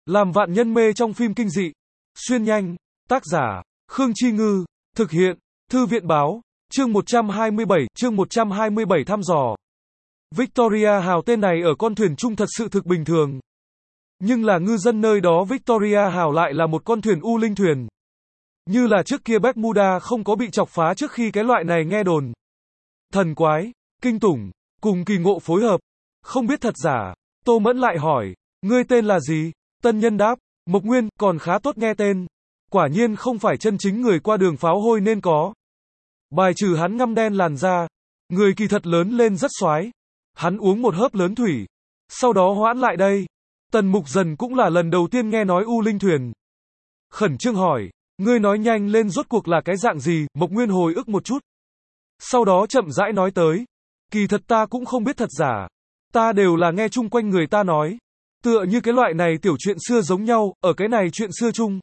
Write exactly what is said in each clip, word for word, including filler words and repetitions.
Làm vạn nhân mê trong phim kinh dị. Xuyên nhanh. Tác giả, Khương Chi Ngư. Thực hiện, Thư viện Báo. Chương một trăm hai mươi bảy, chương một trăm hai mươi bảy thăm dò. Victoria Hào tên này ở con thuyền chung thật sự thực bình thường. Nhưng là ngư dân nơi đó Victoria Hào lại là một con thuyền u linh thuyền. Như là trước kia Bermuda không có bị chọc phá trước khi cái loại này nghe đồn. Thần quái, kinh tủng, cùng kỳ ngộ phối hợp. Không biết thật giả. Tô Mẫn lại hỏi, ngươi tên là gì? Tân nhân đáp, Mộc Nguyên, còn khá tốt nghe tên. Quả nhiên không phải chân chính người qua đường pháo hôi nên có. Bài trừ hắn ngăm đen làn da. Người kỳ thật lớn lên rất xoái. Hắn uống một hớp lớn thủy. Sau đó hoãn lại đây. Tần Mục Dần cũng là lần đầu tiên nghe nói u linh thuyền. Khẩn trương hỏi, ngươi nói nhanh lên rốt cuộc là cái dạng gì? Mộc Nguyên hồi ức một chút. Sau đó chậm rãi nói tới. Kỳ thật ta cũng không biết thật giả. Ta đều là nghe chung quanh người ta nói. Tựa như cái loại này tiểu chuyện xưa giống nhau, ở cái này chuyện xưa chung.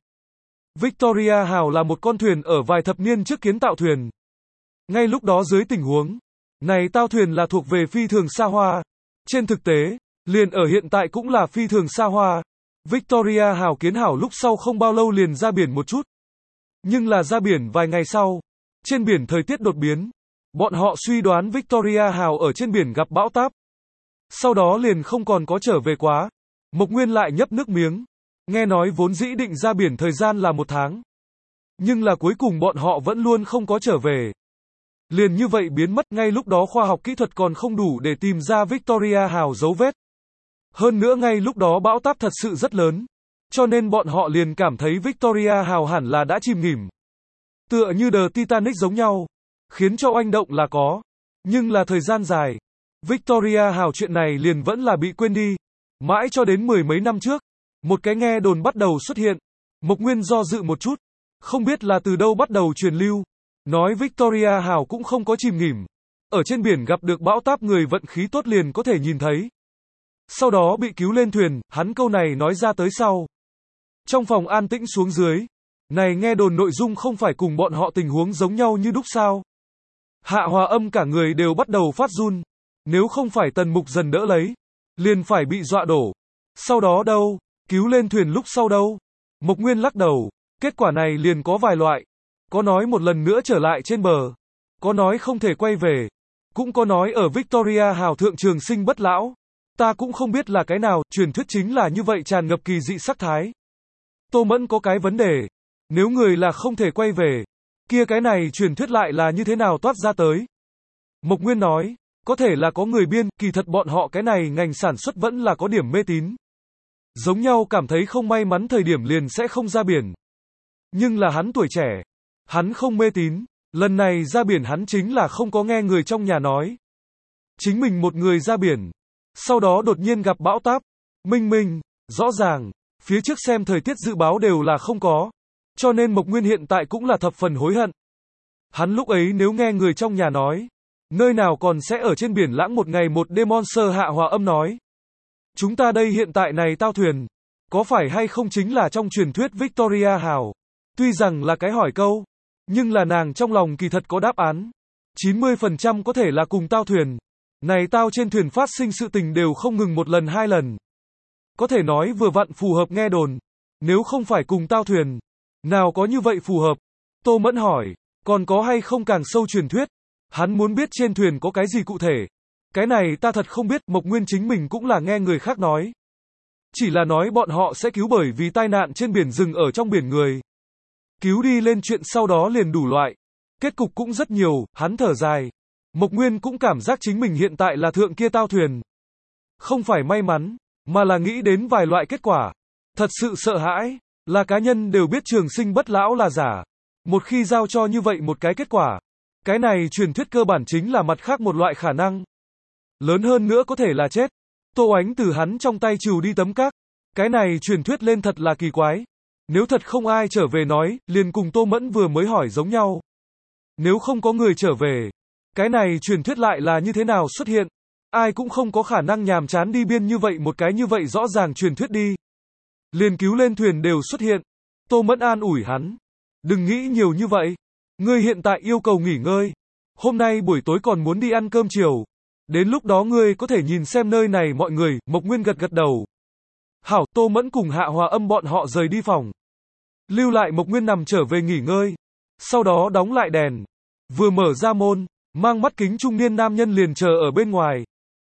Victoria Hào là một con thuyền ở vài thập niên trước kiến tạo thuyền. Ngay lúc đó dưới tình huống này tao thuyền là thuộc về phi thường xa hoa. Trên thực tế, liền ở hiện tại cũng là phi thường xa hoa. Victoria Hào kiến hảo lúc sau không bao lâu liền ra biển một chút. Nhưng là ra biển vài ngày sau, trên biển thời tiết đột biến. Bọn họ suy đoán Victoria Hào ở trên biển gặp bão táp. Sau đó liền không còn có trở về quá. Mộc Nguyên lại nhấp nước miếng. Nghe nói vốn dĩ định ra biển thời gian là một tháng. Nhưng là cuối cùng bọn họ vẫn luôn không có trở về. Liền như vậy biến mất, ngay lúc đó khoa học kỹ thuật còn không đủ để tìm ra Victoria Hào dấu vết. Hơn nữa ngay lúc đó bão táp thật sự rất lớn. Cho nên bọn họ liền cảm thấy Victoria Hào hẳn là đã chìm nghỉm. Tựa như The Titanic giống nhau. Khiến cho oanh động là có. Nhưng là thời gian dài. Victoria Hào chuyện này liền vẫn là bị quên đi. Mãi cho đến mười mấy năm trước. Một cái nghe đồn bắt đầu xuất hiện. Mộc Nguyên do dự một chút. Không biết là từ đâu bắt đầu truyền lưu. Nói Victoria Hào cũng không có chìm nghỉm. Ở trên biển gặp được bão táp người vận khí tốt liền có thể nhìn thấy. Sau đó bị cứu lên thuyền, hắn câu này nói ra tới sau. Trong phòng an tĩnh xuống dưới. Này nghe đồn nội dung không phải cùng bọn họ tình huống giống nhau như đúc sao. Hạ Hòa Âm cả người đều bắt đầu phát run. Nếu không phải Tần Mục Dần đỡ lấy, liền phải bị dọa đổ. Sau đó đâu? Cứu lên thuyền lúc sau đâu? Mộc Nguyên lắc đầu. Kết quả này liền có vài loại. Có nói một lần nữa trở lại trên bờ. Có nói không thể quay về. Cũng có nói ở Victoria Hào thượng trường sinh bất lão. Ta cũng không biết là cái nào, truyền thuyết chính là như vậy tràn ngập kỳ dị sắc thái. Tô Mẫn có cái vấn đề. Nếu người là không thể quay về, kia cái này truyền thuyết lại là như thế nào toát ra tới? Mộc Nguyên nói, có thể là có người biên, kỳ thật bọn họ cái này ngành sản xuất vẫn là có điểm mê tín. Giống nhau cảm thấy không may mắn thời điểm liền sẽ không ra biển. Nhưng là hắn tuổi trẻ. Hắn không mê tín. Lần này ra biển hắn chính là không có nghe người trong nhà nói. Chính mình một người ra biển. Sau đó đột nhiên gặp bão táp. Minh minh, rõ ràng. Phía trước xem thời tiết dự báo đều là không có. Cho nên Mộc Nguyên hiện tại cũng là thập phần hối hận. Hắn lúc ấy nếu nghe người trong nhà nói. Nơi nào còn sẽ ở trên biển lãng một ngày một đêm. Monster Hạ Hòa Âm nói. Chúng ta đây hiện tại này tao thuyền. Có phải hay không chính là trong truyền thuyết Victoria Hào. Tuy rằng là cái hỏi câu. Nhưng là nàng trong lòng kỳ thật có đáp án. chín mươi phần trăm có thể là cùng tao thuyền. Này tao trên thuyền phát sinh sự tình đều không ngừng một lần hai lần. Có thể nói vừa vặn phù hợp nghe đồn. Nếu không phải cùng tao thuyền. Nào có như vậy phù hợp. Tô Mẫn hỏi. Còn có hay không càng sâu truyền thuyết. Hắn muốn biết trên thuyền có cái gì cụ thể. Cái này ta thật không biết. Mộc Nguyên chính mình cũng là nghe người khác nói. Chỉ là nói bọn họ sẽ cứu bởi vì tai nạn trên biển rừng ở trong biển người. Cứu đi lên chuyện sau đó liền đủ loại. Kết cục cũng rất nhiều, hắn thở dài. Mộc Nguyên cũng cảm giác chính mình hiện tại là thượng kia tao thuyền. Không phải may mắn, mà là nghĩ đến vài loại kết quả. Thật sự sợ hãi, là cá nhân đều biết trường sinh bất lão là giả. Một khi giao cho như vậy một cái kết quả. Cái này truyền thuyết cơ bản chính là mặt khác một loại khả năng. Lớn hơn nữa có thể là chết. Tô Ánh từ hắn trong tay trừ đi tấm các. Cái này truyền thuyết lên thật là kỳ quái. Nếu thật không ai trở về nói, liền cùng Tô Mẫn vừa mới hỏi giống nhau. Nếu không có người trở về, cái này truyền thuyết lại là như thế nào xuất hiện? Ai cũng không có khả năng nhàm chán đi biên như vậy một cái như vậy rõ ràng truyền thuyết đi. Liền cứu lên thuyền đều xuất hiện. Tô Mẫn an ủi hắn. Đừng nghĩ nhiều như vậy. Ngươi hiện tại yêu cầu nghỉ ngơi. Hôm nay buổi tối còn muốn đi ăn cơm chiều. Đến lúc đó ngươi có thể nhìn xem nơi này mọi người. Mộc Nguyên gật gật đầu. Hảo, Tô Mẫn cùng Hạ Hòa Âm bọn họ rời đi phòng. Lưu lại Mộc Nguyên nằm trở về nghỉ ngơi. Sau đó đóng lại đèn. Vừa mở ra môn, mang mắt kính trung niên nam nhân liền chờ ở bên ngoài.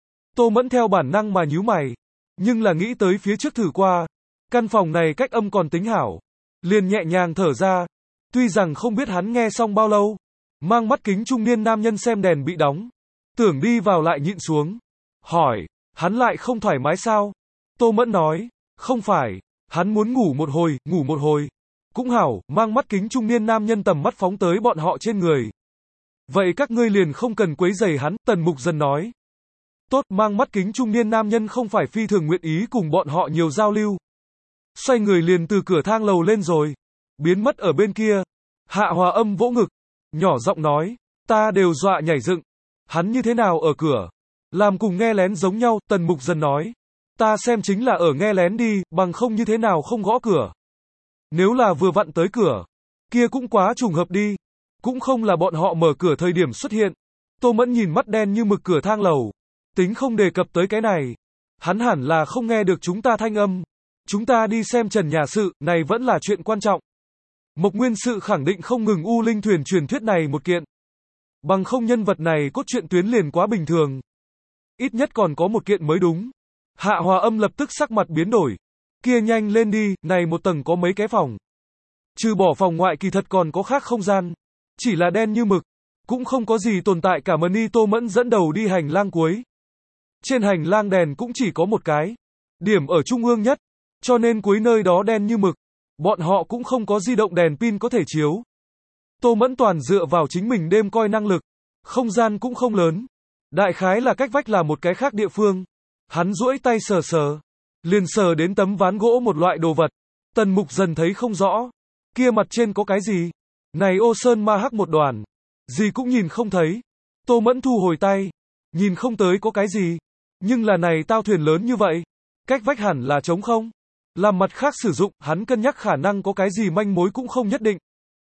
Tô Mẫn theo bản năng mà nhíu mày. Nhưng là nghĩ tới phía trước thử qua. Căn phòng này cách âm còn tính hảo. Liền nhẹ nhàng thở ra. Tuy rằng không biết hắn nghe xong bao lâu. Mang mắt kính trung niên nam nhân xem đèn bị đóng. Tưởng đi vào lại nhịn xuống. Hỏi, hắn lại không thoải mái sao? Tô Mẫn nói, không phải, hắn muốn ngủ một hồi, ngủ một hồi. Cũng hảo, mang mắt kính trung niên nam nhân tầm mắt phóng tới bọn họ trên người. Vậy các ngươi liền không cần quấy rầy hắn, Tần Mục Dần nói. Tốt, mang mắt kính trung niên nam nhân không phải phi thường nguyện ý cùng bọn họ nhiều giao lưu. Xoay người liền từ cửa thang lầu lên rồi. Biến mất ở bên kia. Hạ Hòa Âm vỗ ngực. Nhỏ giọng nói, ta đều dọa nhảy dựng. Hắn như thế nào ở cửa? Làm cùng nghe lén giống nhau, Tần Mục Dần nói. Ta xem chính là ở nghe lén đi, bằng không như thế nào không gõ cửa. Nếu là vừa vặn tới cửa, kia cũng quá trùng hợp đi. Cũng không là bọn họ mở cửa thời điểm xuất hiện. Tô Mẫn nhìn mắt đen như mực cửa thang lầu. Tính không đề cập tới cái này. Hắn hẳn là không nghe được chúng ta thanh âm. Chúng ta đi xem trần nhà sự, này vẫn là chuyện quan trọng. Mộc Nguyên sự khẳng định không ngừng U Linh thuyền truyền thuyết này một kiện. Bằng không nhân vật này cốt truyện tuyến liền quá bình thường. Ít nhất còn có một kiện mới đúng. Hạ Hòa Âm lập tức sắc mặt biến đổi. Kia nhanh lên đi, này một tầng có mấy cái phòng. Trừ bỏ phòng ngoại kỳ thật còn có khác không gian. Chỉ là đen như mực. Cũng không có gì tồn tại cả. Mani Tô Mẫn dẫn đầu đi hành lang cuối. Trên hành lang đèn cũng chỉ có một cái. Điểm ở trung ương nhất. Cho nên cuối nơi đó đen như mực. Bọn họ cũng không có di động đèn pin có thể chiếu. Tô Mẫn toàn dựa vào chính mình đêm coi năng lực. Không gian cũng không lớn. Đại khái là cách vách là một cái khác địa phương. Hắn duỗi tay sờ sờ. Liền sờ đến tấm ván gỗ một loại đồ vật. Tần Mục Dần thấy không rõ. Kia mặt trên có cái gì? Này ô sơn ma hắc một đoàn. Gì cũng nhìn không thấy. Tô Mẫn thu hồi tay. Nhìn không tới có cái gì. Nhưng là này tao thuyền lớn như vậy. Cách vách hẳn là trống không? Làm mặt khác sử dụng, hắn cân nhắc khả năng có cái gì manh mối cũng không nhất định.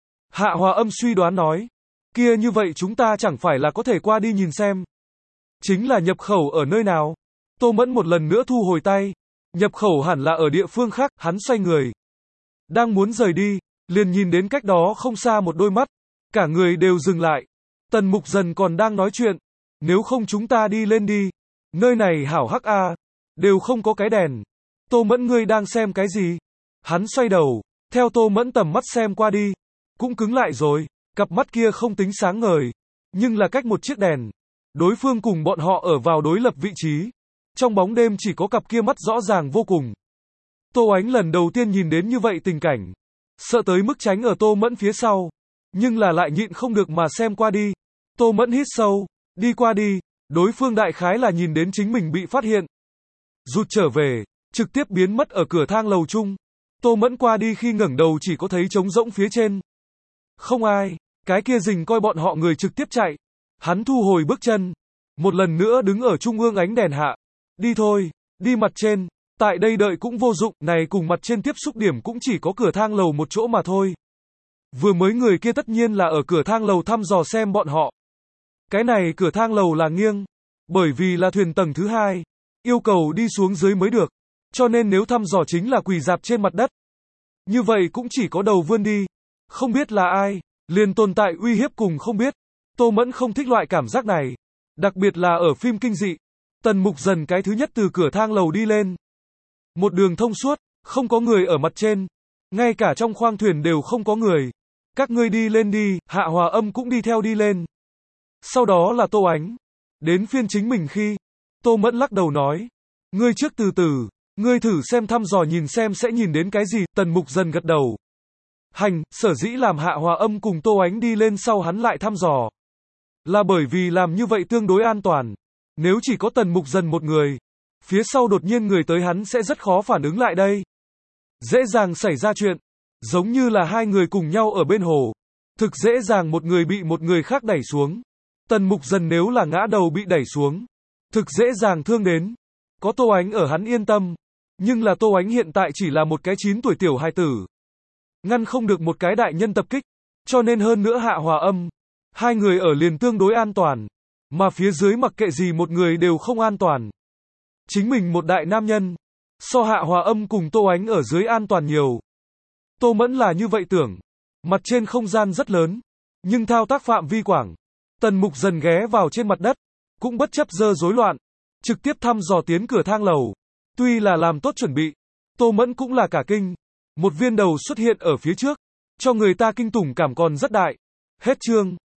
Hạ Hòa Âm suy đoán nói. Kia như vậy chúng ta chẳng phải là có thể qua đi nhìn xem. Chính là nhập khẩu ở nơi nào? Tô Mẫn một lần nữa thu hồi tay. Nhập khẩu hẳn là ở địa phương khác, hắn xoay người. Đang muốn rời đi, liền nhìn đến cách đó không xa một đôi mắt. Cả người đều dừng lại. Tần Mục Dần còn đang nói chuyện. Nếu không chúng ta đi lên đi. Nơi này hảo hắc a, đều không có cái đèn. Tô Mẫn ngươi đang xem cái gì? Hắn xoay đầu, theo Tô Mẫn tầm mắt xem qua đi. Cũng cứng lại rồi, cặp mắt kia không tính sáng ngời. Nhưng là cách một chiếc đèn. Đối phương cùng bọn họ ở vào đối lập vị trí. Trong bóng đêm chỉ có cặp kia mắt rõ ràng vô cùng. Tô Ánh lần đầu tiên nhìn đến như vậy tình cảnh. Sợ tới mức tránh ở Tô Mẫn phía sau. Nhưng là lại nhịn không được mà xem qua đi. Tô Mẫn hít sâu, đi qua đi. Đối phương đại khái là nhìn đến chính mình bị phát hiện. Rụt trở về, trực tiếp biến mất ở cửa thang lầu chung. Tô Mẫn qua đi khi ngẩng đầu chỉ có thấy trống rỗng phía trên. Không ai, cái kia rình coi bọn họ người trực tiếp chạy. Hắn thu hồi bước chân. Một lần nữa đứng ở trung ương ánh đèn hạ. Đi thôi, đi mặt trên. Tại đây đợi cũng vô dụng, này cùng mặt trên tiếp xúc điểm cũng chỉ có cửa thang lầu một chỗ mà thôi. Vừa mới người kia tất nhiên là ở cửa thang lầu thăm dò xem bọn họ. Cái này cửa thang lầu là nghiêng. Bởi vì là thuyền tầng thứ hai. Yêu cầu đi xuống dưới mới được. Cho nên nếu thăm dò chính là quỳ dạp trên mặt đất. Như vậy cũng chỉ có đầu vươn đi. Không biết là ai, liền tồn tại uy hiếp cùng không biết. Tô Mẫn không thích loại cảm giác này. Đặc biệt là ở phim kinh dị. Tần Mục Dần cái thứ nhất từ cửa thang lầu đi lên. Một đường thông suốt, không có người ở mặt trên. Ngay cả trong khoang thuyền đều không có người. Các ngươi đi lên đi, Hạ Hòa Âm cũng đi theo đi lên. Sau đó là Tô Ánh. Đến phiên chính mình khi. Tô Mẫn lắc đầu nói. Ngươi trước từ từ, ngươi thử xem thăm dò nhìn xem sẽ nhìn đến cái gì. Tần Mục Dần gật đầu. Hành, sở dĩ làm Hạ Hòa Âm cùng Tô Ánh đi lên sau hắn lại thăm dò. Là bởi vì làm như vậy tương đối an toàn. Nếu chỉ có Tần Mục Dần một người, phía sau đột nhiên người tới hắn sẽ rất khó phản ứng lại đây. Dễ dàng xảy ra chuyện. Giống như là hai người cùng nhau ở bên hồ. Thực dễ dàng một người bị một người khác đẩy xuống. Tần Mục Dần nếu là ngã đầu bị đẩy xuống. Thực dễ dàng thương đến. Có Tô Ánh ở hắn yên tâm. Nhưng là Tô Ánh hiện tại chỉ là một cái chín tuổi tiểu hài tử. Ngăn không được một cái đại nhân tập kích. Cho nên hơn nữa Hạ Hòa Âm. Hai người ở liền tương đối an toàn. Mà phía dưới mặc kệ gì một người đều không an toàn. Chính mình một đại nam nhân. So Hạ Hòa Âm cùng Tô Ánh ở dưới an toàn nhiều. Tô Mẫn là như vậy tưởng. Mặt trên không gian rất lớn, nhưng thao tác phạm vi quảng. Tần Mục dần ghé vào trên mặt đất, cũng bất chấp dơ rối loạn, trực tiếp thăm dò tiến cửa thang lầu. Tuy là làm tốt chuẩn bị, Tô Mẫn cũng là cả kinh. Một viên đầu xuất hiện ở phía trước, cho người ta kinh tủng cảm còn rất đại. Hết chương.